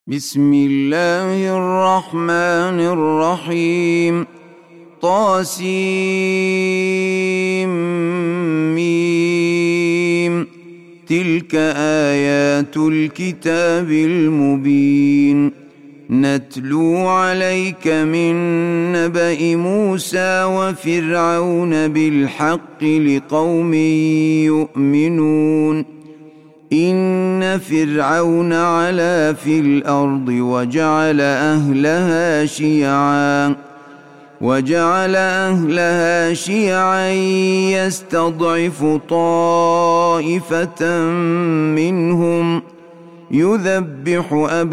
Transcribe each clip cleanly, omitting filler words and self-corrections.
بسم الله الرحمن الرحيم. طاسيم. تلك آيات الكتاب المبين. نتلو عليك من نبأ موسى وفرعون بالحق لقوم يؤمنون. إن فرعون علا في الأرض وجعل أهلها شيعا يستضعف طائفة منهم يذبح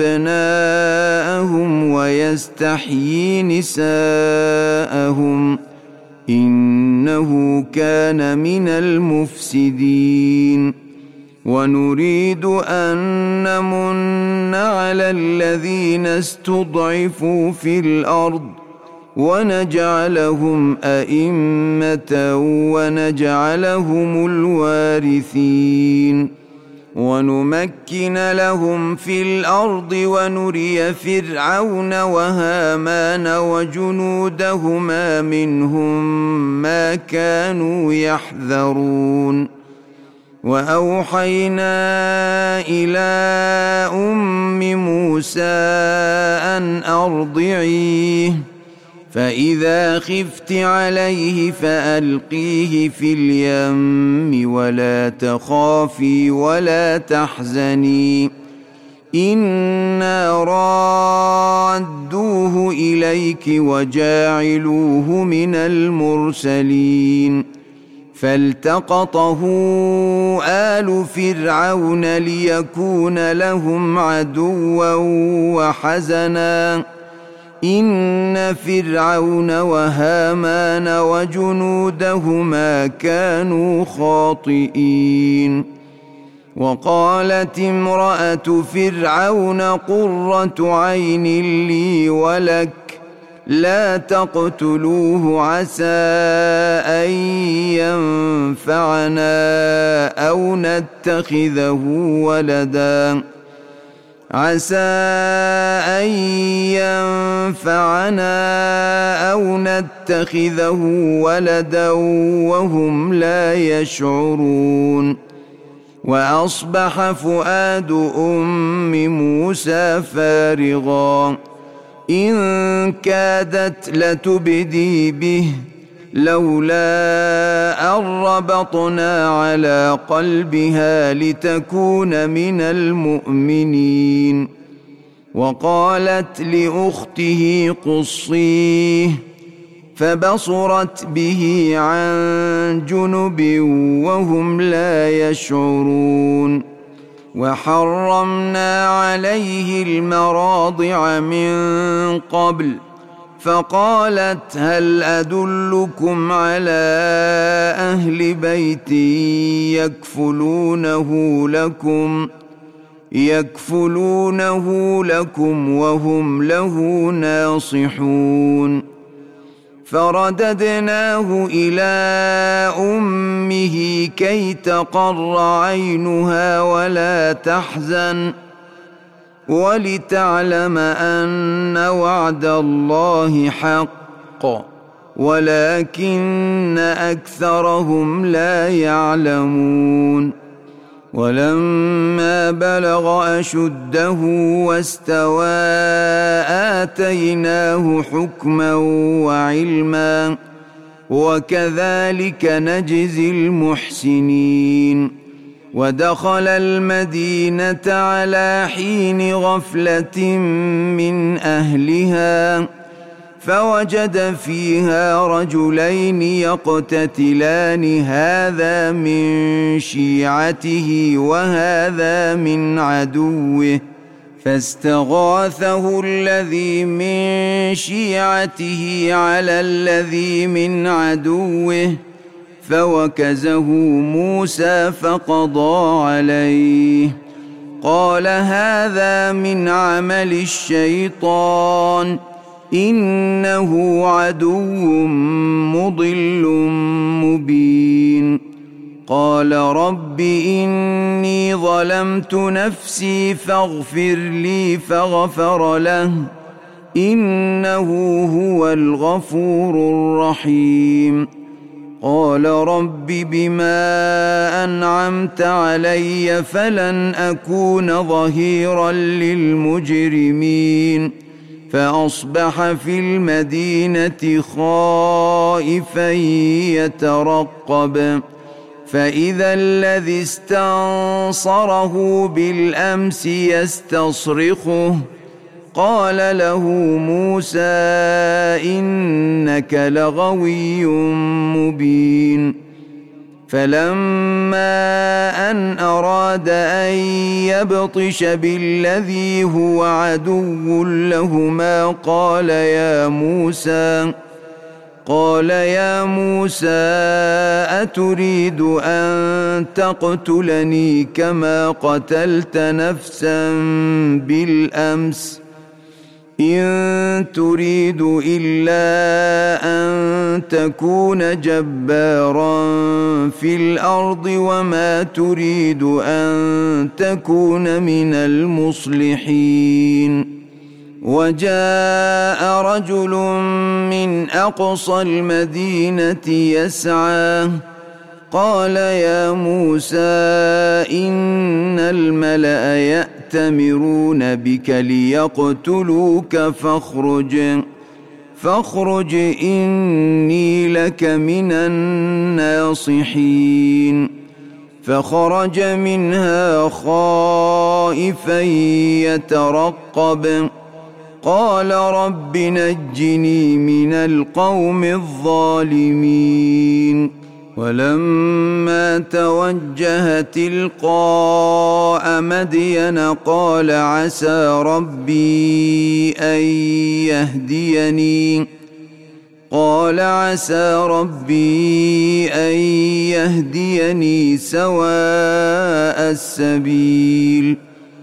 أبناءهم ويستحيي نساءهم إنه كان من المفسدين. ونريد أن نمن على الذين استضعفوا في الأرض ونجعلهم أئمة ونجعلهم الوارثين ونمكن لهم في الأرض ونري فرعون وهامان وجنودهما منهم ما كانوا يحذرون. وأوحينا إلى أم موسى أن أرضعيه فإذا خفت عليه فألقيه في اليم ولا تخافي ولا تحزني إنا رادوه إليك وجاعلوه من المرسلين. فالتقطه آل فرعون ليكون لهم عدوا وحزنا إن فرعون وهامان وجنودهما كانوا خاطئين. وقالت امرأة فرعون قرة عين لي ولك لا تقتلوه عسى أن ينفعنا أو نتخذه ولدا وهم لا يشعرون. وأصبح فؤاد أم موسى فارغا إن كادت لتبدي به لولا أن ربطنا على قلبها لتكون من المؤمنين. وقالت لأخته قصيه فبصرت به عن جنب وهم لا يشعرون. وحرمنا عليه المراضع من قبل فقالت هل أدلكم على أهل بيت يكفلونه لكم وهم له ناصحون. فرددناه إلى أمه كي تقر عينها ولا تحزن ولتعلم أن وعد الله حق ولكن أكثرهم لا يعلمون. ولما بلغ أشده واستوى آتيناه حكما وعلما وكذلك نجزي المحسنين. ودخل المدينة على حين غفلة من أهلها فوجد فيها رجلين يقتتلان هذا من شيعته وهذا من عدوه فاستغاثه الذي من شيعته على الذي من عدوه فوكزه موسى فقضى عليه. قال هذا من عمل الشيطان إنه عدو مضل مبين. قال رب إني ظلمت نفسي فاغفر لي فغفر له إنه هو الغفور الرحيم. قال رب بما أنعمت علي فلن أكون ظهيرا للمجرمين. فأصبح في المدينة خائفا يترقب فإذا الذي استنصره بالأمس يستصرخه قال له موسى إنك لغوي مبين. فلما أن أراد أن يبطش بالذي هو عدو لهما قال يا موسى أتريد أن تقتلني كما قتلت نفسا بالأمس إن تريد إلا أن تكون جبارا في الأرض وما تريد أن تكون من المصلحين. وجاء رجل من أقصى المدينة يسعى قال يا موسى إن الملأ يأتمرون بك ليقتلوك فاخرج إني لك من الناصحين. فخرج منها خائفا يترقب قال رب نجني من القوم الظالمين. ولما توجه تلقاء مدين قال عسى ربي أن يهديني سواء السبيل.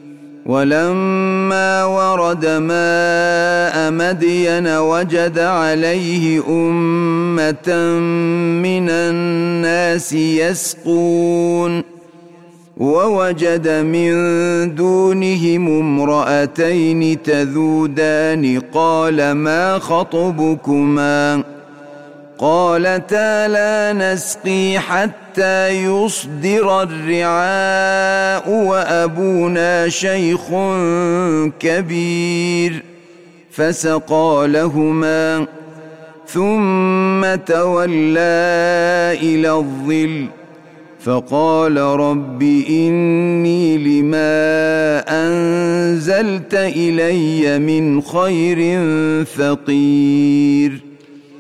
ولما ورد ماء مدين وجد عليه أمة من الناس يسقون ووجد من دونهم امرأتين تذودان قال ما خطبكما قالتا لا نسقي حتى يصدر الرعاء وأبونا شيخ كبير فسقى لهما ثم تولى إلى الظل فقال رب إني لما أنزلت إلي من خير فقير.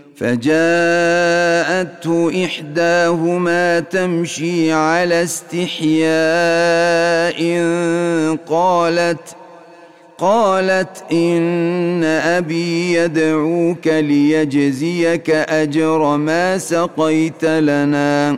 فجاءته إحداهما تمشي على استحياء قالت إن أبي يدعوك ليجزيك أجر ما سقيت لنا.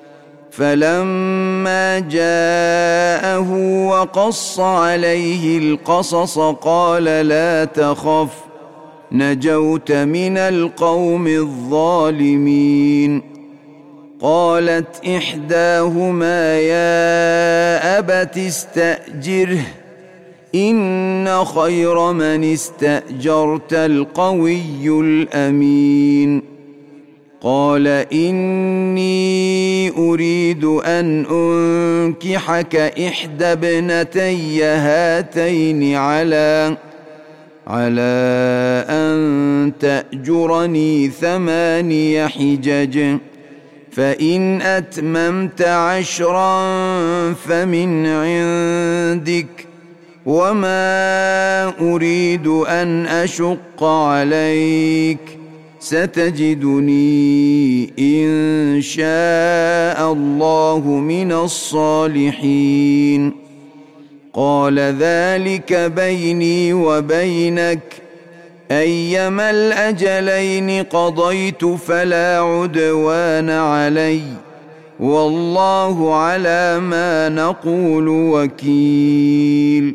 فلما جاءه وقص عليه القصص قال لا تخف نجوت من القوم الظالمين. قالت إحداهما يا أبت استأجره إن خير من استأجرت القوي الأمين. قال إني أريد أن أنكحك إحدى ابنتي هاتين على أن تأجرني 8 حجج فإن أتممت 10 فمن عندك وما أريد أن أشق عليك ستجدني إن شاء الله من الصالحين. قال ذلك بيني وبينك أيما الأجلين قضيت فلا عدوان علي والله على ما نقول وكيل.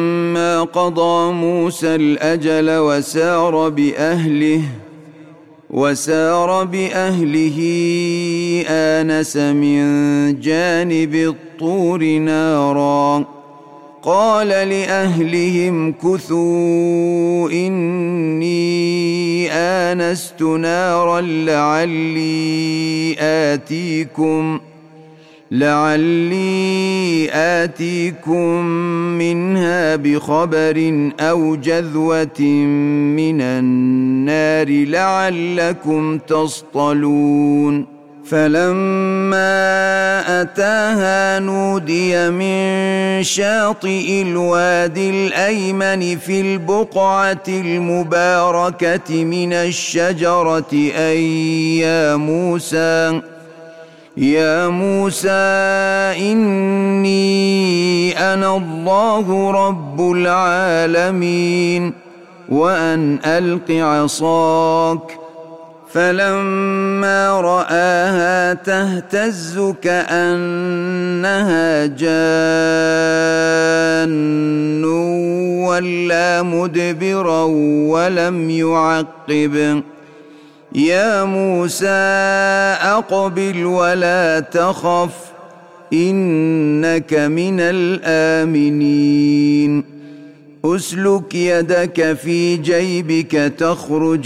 فلما قضى موسى الأجل وسار بأهله آنس من جانب الطور نارا قال لأهلهم كثوا إني آنست نارا لعلي آتيكم منها بخبر أو جذوة من النار لعلكم تصطلون فلما أتاها نودي من شاطئ الوادي الأيمن في البقعة المباركة من الشجرة أن يا موسى إني أنا الله رب العالمين وأن ألق عصاك فلما رآها تهتز كأنها جان ولا مدبرا ولم يعقب يا موسى أقبل ولا تخف إنك من الآمنين أسلك يدك في جيبك تخرج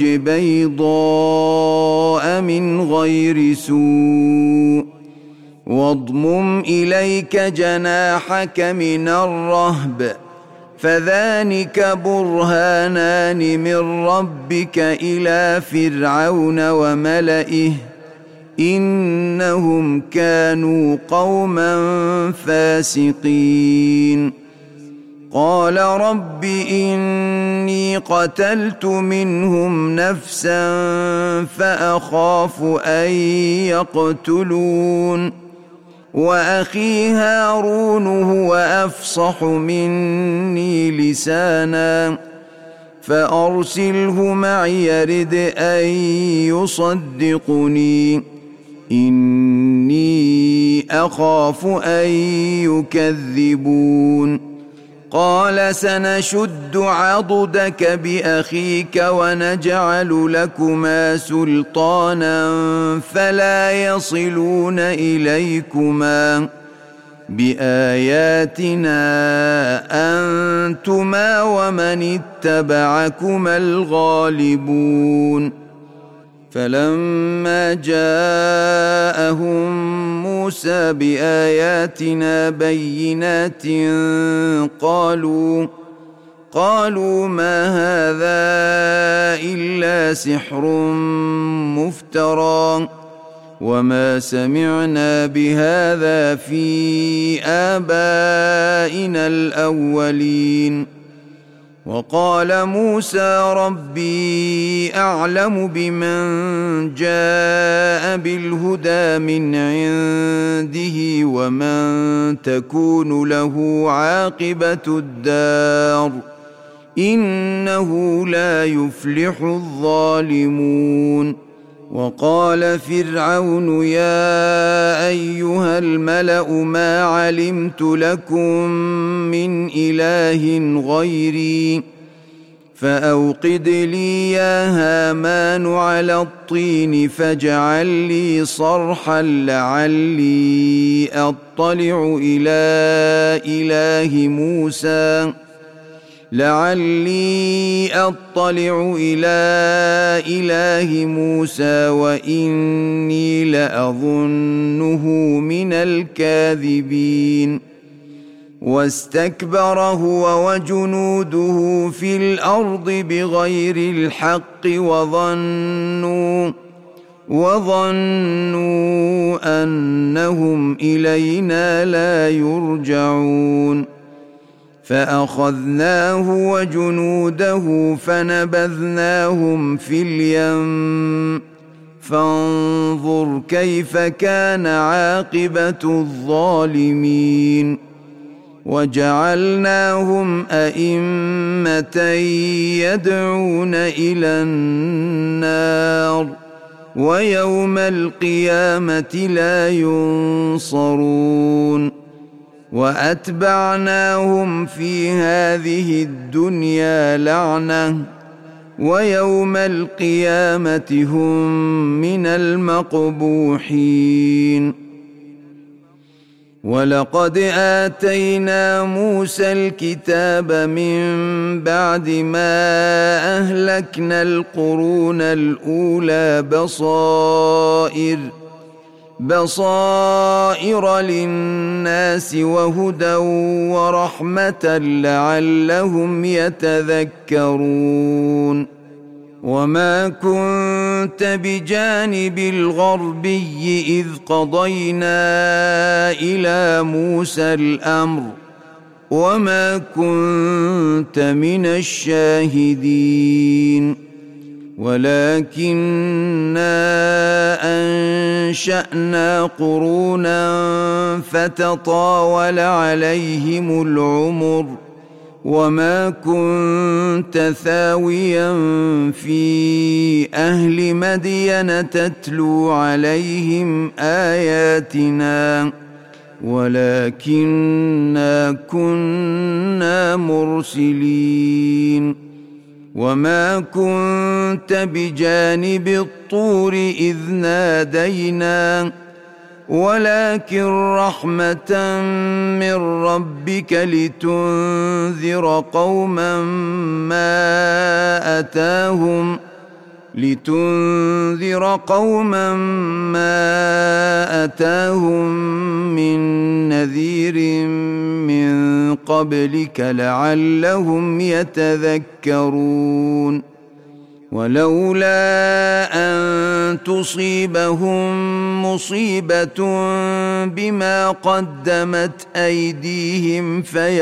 بيضاء من غير سوء واضمم إليك جناحك من الرهب فذلك برهانان من ربك إلى فرعون وملئه إنهم كانوا قوما فاسقين قال رب إني قتلت منهم نفسا فأخاف أن يقتلون وأخي هارون هو أفصح مني لسانا فأرسله معي يرد أن يصدقني إني أخاف أن يكذبون قال سنشد عضدك بأخيك ونجعل لكما سلطانا فلا يصلون إليكما بآياتنا أنتما ومن اتبعكما الغالبون فلما جاءهم موسى بآياتنا بينات قالوا ما هذا إلا سحر مفترى وما سمعنا بهذا في آبائنا الأولين وقال موسى ربي أعلم بمن جاء بالهدى من عنده ومن تكون له عاقبة الدار إنه لا يفلح الظالمون وقال فرعون يا أيها الملأ ما علمت لكم من إله غيري فأوقد لي يا هامان على الطين فاجعل لي صرحا لعلي أطلع إلى إله موسى وإني لأظنه من الكاذبين واستكبر هو وجنوده في الأرض بغير الحق وظنوا أنهم إلينا لا يرجعون فأخذناه وجنوده فنبذناهم في اليم فانظر كيف كان عاقبة الظالمين وجعلناهم أئمة يدعون إلى النار ويوم القيامة لا ينصرون وأتبعناهم في هذه الدنيا لعنة ويوم القيامة هم من المقبوحين. ولقد آتينا موسى الكتاب من بعد ما أهلكنا القرون الأولى بصائر للناس وهدى ورحمة لعلهم يتذكرون. وما كنت بجانب الغربي إذ قضينا إلى موسى الأمر وما كنت من الشاهدين، ولكننا أنشأنا قرونا فتطاول عليهم العمر وما كنت ثاويا في أهل مدين تتلو عليهم آياتنا ولكننا كنا مرسلين. وما كنت بجانب الطور إذ نادينا ولكن رحمة من ربك لتنذر قوما ما أتاهم من نذير من قبلك لعلهم يتذكرون. ولولا أن تصيبهم مصيبة بما قدمت أيديهم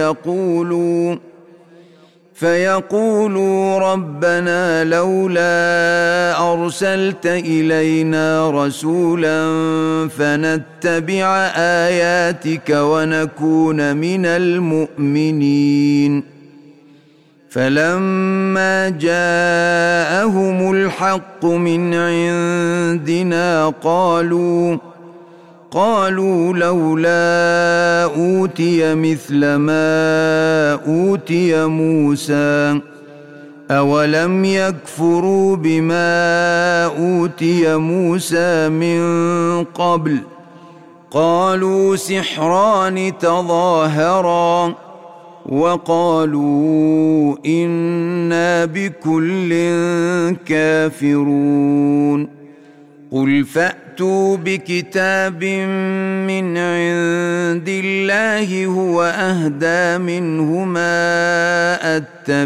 فيقولوا ربنا لولا أرسلت إلينا رسولا فنتبع آياتك ونكون من المؤمنين. فلما جاءهم الحق من عندنا قالوا لولا أوتي مثل ما أوتي موسى أولم يكفروا بما أوتي موسى من قبل قالوا سحران تظاهرا وقالوا إنا بكل كافرون. قل فأتوا بكتاب من عند الله هو أهدى منه ما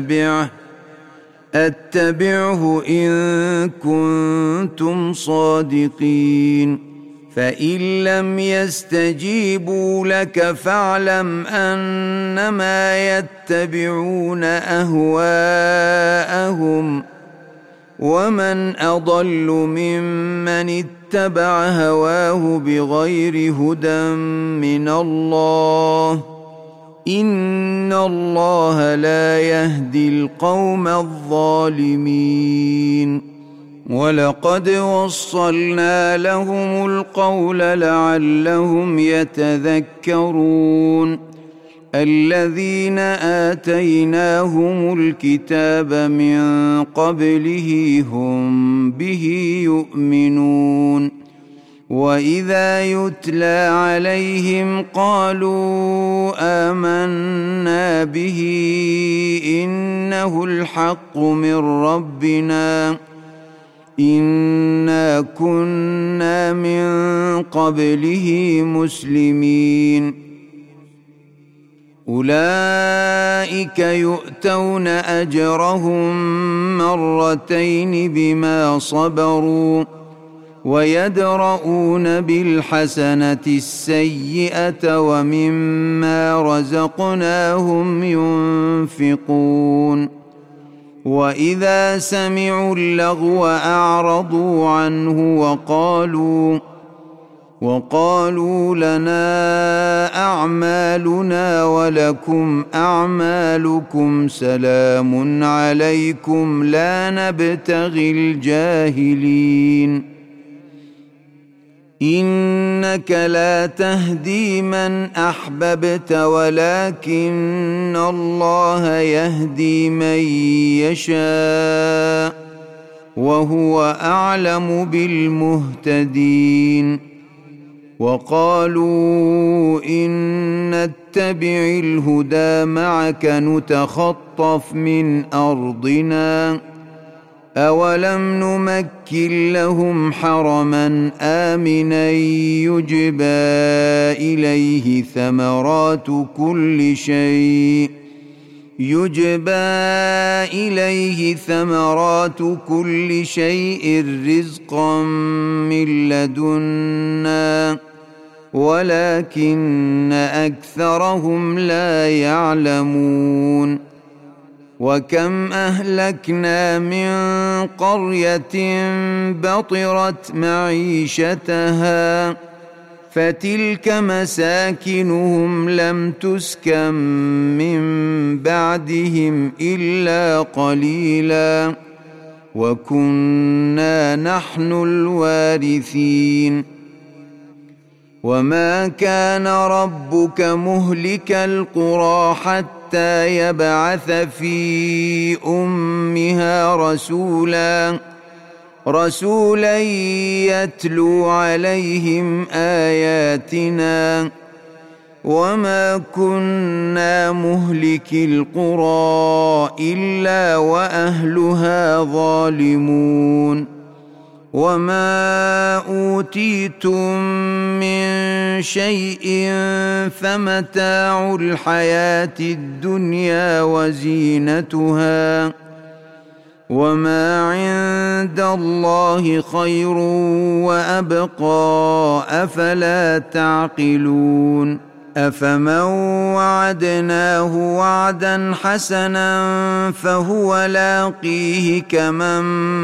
أتبعه إن كنتم صادقين. فإن لم يستجيبوا لك فاعلم أنما يتبعون أهواءهم ومن أضل ممن اتبع هواه بغير هدى من الله إن الله لا يهدي القوم الظالمين. ولقد وصلنا لهم القول لعلهم يتذكرون. الذين آتيناهم الكتاب من قبله هم به يؤمنون. وإذا يتلى عليهم قالوا آمنا به إنه الحق من ربنا إنا كنا من قبله مسلمين. أولئك يؤتون أجرهم مرتين بما صبروا ويدرؤون بالحسنة السيئة ومما رزقناهم ينفقون. وإذا سمعوا اللغو أعرضوا عنه وقالوا لنا أعمالنا ولكم أعمالكم سلام عليكم لا نبتغي الجاهلين. إنك لا تهدي من أحببت ولكن الله يهدي من يشاء وهو أعلم بالمهتدين. وقالوا إن نتبع الهدى معك نتخطف من أرضنا أولم نمكن لهم حرما آمنا يجبى إليه ثمرات كل شيء رزقا من لدنا ولكن أكثرهم لا يعلمون. وكم أهلكنا من قرية بطرت معيشتها فتلك مساكنهم لم تسكن من بعدهم إلا قليلا وكنا نحن الوارثين. وما كان ربك مهلك القرى حتى يبعث في أمها رسولا يتلو عليهم آياتنا وما كنا مهلك القرى إلا وأهلها ظالمون. وما أوتيتم من شيء فمتاع الحياة الدنيا وزينتها وما عند الله خير وأبقى أفلا تعقلون. أفمن وعدناه وعدا حسنا فهو لاقيه كمن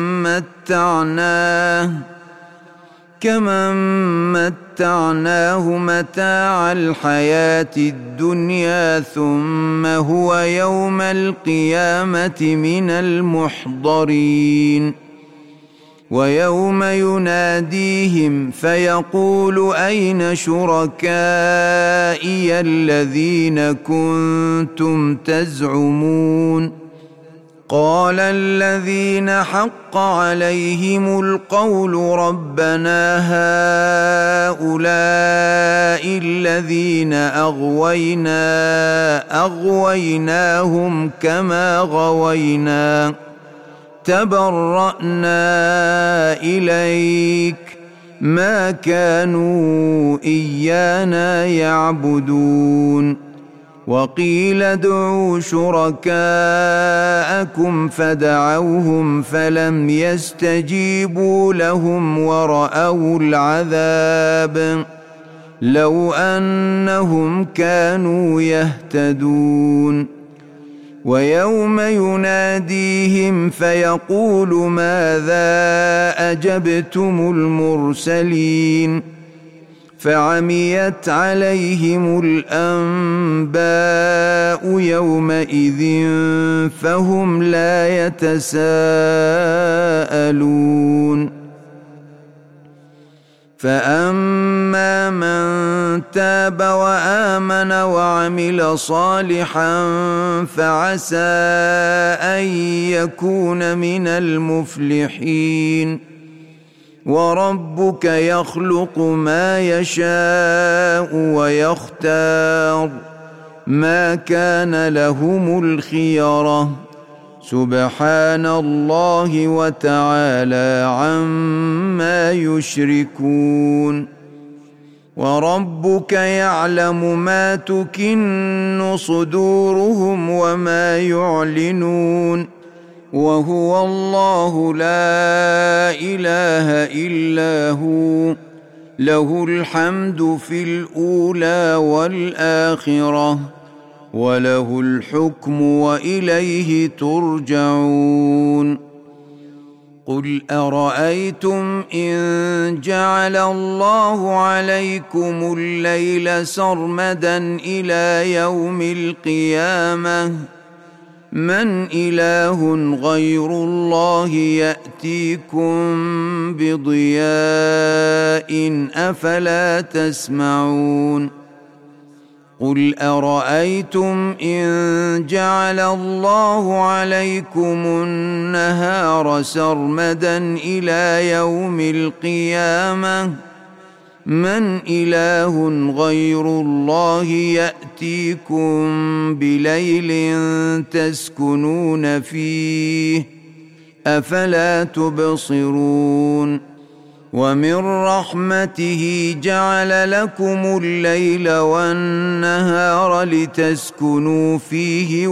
متعناه متاع الحياة الدنيا ثم هو يوم القيامة من المحضرين. ويوم يناديهم فيقول أين شركائي الذين كنتم تزعمون قال الذين حق عليهم القول ربنا هؤلاء الذين أغويناهم كما غوينا تبرأنا إليك ما كانوا إيانا يعبدون. وقيل ادعوا شركاءكم فدعوهم فلم يستجيبوا لهم ورأوا العذاب لو أنهم كانوا يهتدون. ويوم يناديهم فيقول ماذا أجبتم المرسلين فعميت عليهم الأنباء يومئذ فهم لا يتساءلون. فأما من تاب وآمن وعمل صالحا فعسى أن يكون من المفلحين. وربك يخلق ما يشاء ويختار ما كان لهم الخيرة سبحان الله وتعالى عما يشركون. وربك يعلم ما تكن صدورهم وما يعلنون وهو الله لا إله إلا هو له الحمد في الأولى والآخرة وله الحكم وإليه ترجعون. قل أرأيتم إن جعل الله عليكم الليل سرمدا إلى يوم القيامة من إله غير الله يأتيكم بضياء أفلا تسمعون قل أرأيتم إن جعل الله عليكم النهار سرمدا إلى يوم القيامة من إله غير الله يأتيكم بليل تسكنون فيه أفلا تبصرون ومن رحمته جعل لكم الليل والنهار لتسكنوا فيه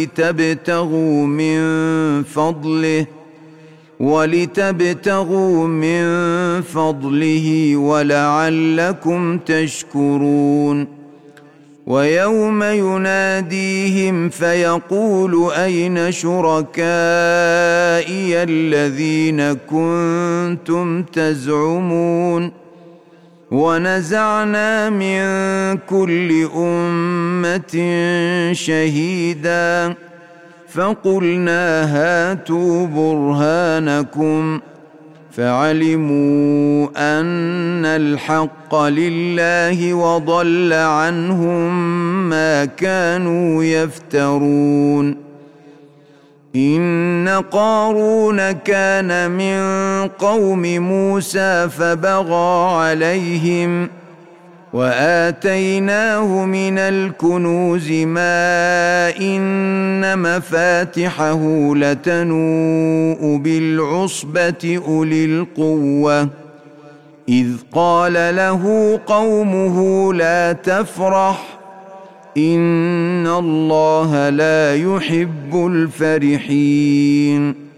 ولتبتغوا من فضله ولعلكم تشكرون ويوم يناديهم فيقول أين شركائي الذين كنتم تزعمون ونزعنا من كل أمة شهيدا فقلنا هاتوا برهانكم فعلموا أن الحق لله وضل عنهم ما كانوا يفترون إن قارون كان من قوم موسى فبغى عليهم وآتيناه من الكنوز ما إن مفاتحه لتنوء بالعصبة أولي القوة إذ قال له قومه لا تفرح إن الله لا يحب الفرحين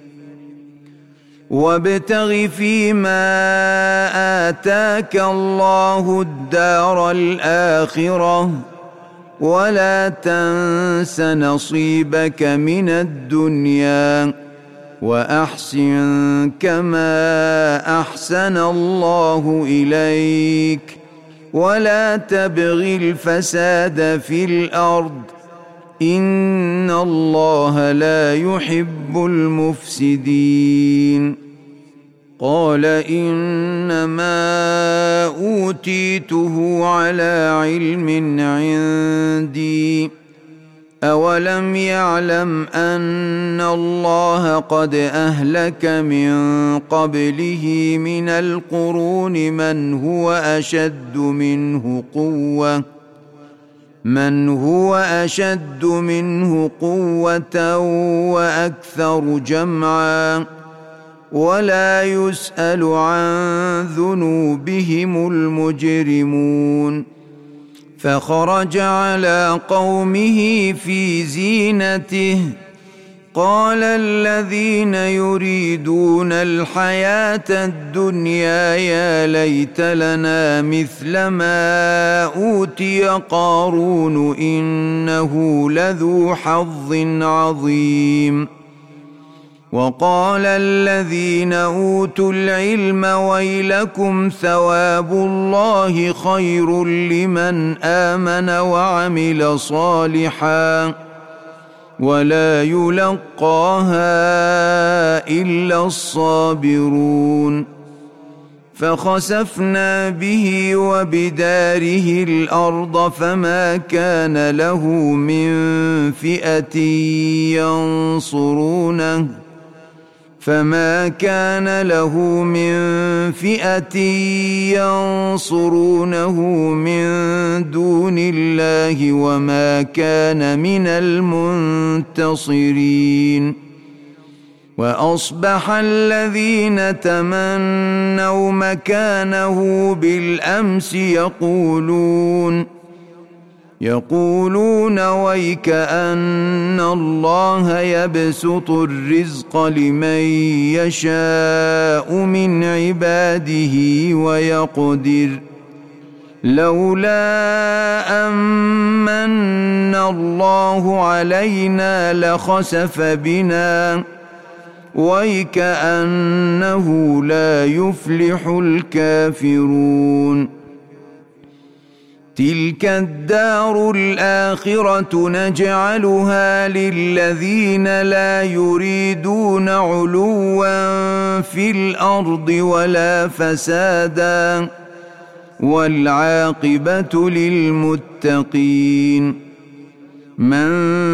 وابتغ فيما آتاك الله الدار الآخرة ولا تنس نصيبك من الدنيا وأحسن كما أحسن الله إليك ولا تبغ الفساد في الأرض إن الله لا يحب المفسدين قال إنما أوتيته على علم عندي أولم يعلم أن الله قد أهلك من قبله من القرون من هو أشد منه قوة وأكثر جمعا ولا يسأل عن ذنوبهم المجرمون فخرج على قومه في زينته قال الذين يريدون الحياة الدنيا يا ليت لنا مثل ما أوتي قارون إنه لذو حظ عظيم وقال الذين أوتوا العلم ويلكم ثواب الله خير لمن آمن وعمل صالحا ولا يلقاها إلا الصابرون فخسفنا به وبداره الأرض فما كان له من فئة ينصرونه من دون الله وما كان من المنتصرين وأصبح الذين تمنوا مكانه بالأمس يقولون ويك أن الله يبسط الرزق لمن يشاء من عباده ويقدر لولا أمن الله علينا لخسف بنا ويك أنه لا يفلح الكافرون تلك الدار الآخرة نجعلها للذين لا يريدون علوا في الأرض ولا فسادا والعاقبة للمتقين من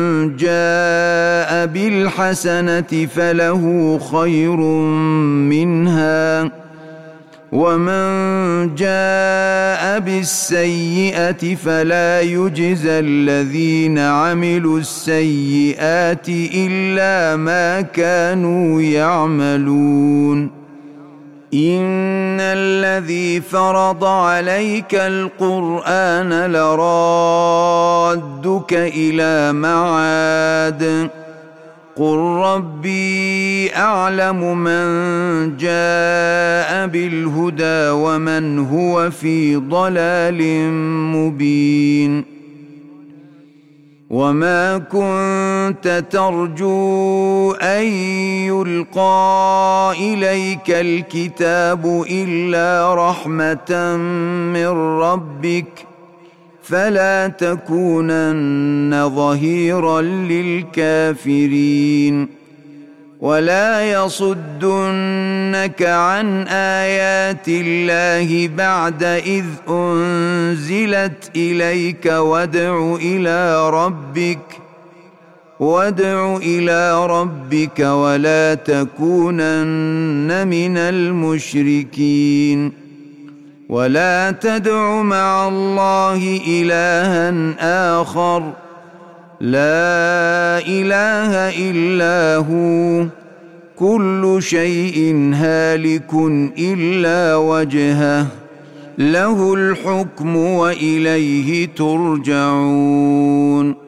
جاء بالحسنة فله خير منها ومن جاء بالسيئة فلا يجزى الذين عملوا السيئات إلا ما كانوا يعملون إن الذي فرض عليك القرآن لرادك إلى معاد قل ربي أعلم من جاء بالهدى ومن هو في ضلال مبين وما كنت ترجو أن يلقى إليك الكتاب إلا رحمة من ربك فلا تكونن ظهيرا للكافرين ولا يصدنك عن آيات الله بعد إذ أنزلت إليك وادع إلى ربك ولا تكونن من المشركين ولا تدع مع الله إلها آخر لا إله إلا هو كل شيء هالك إلا وجهه له الحكم وإليه ترجعون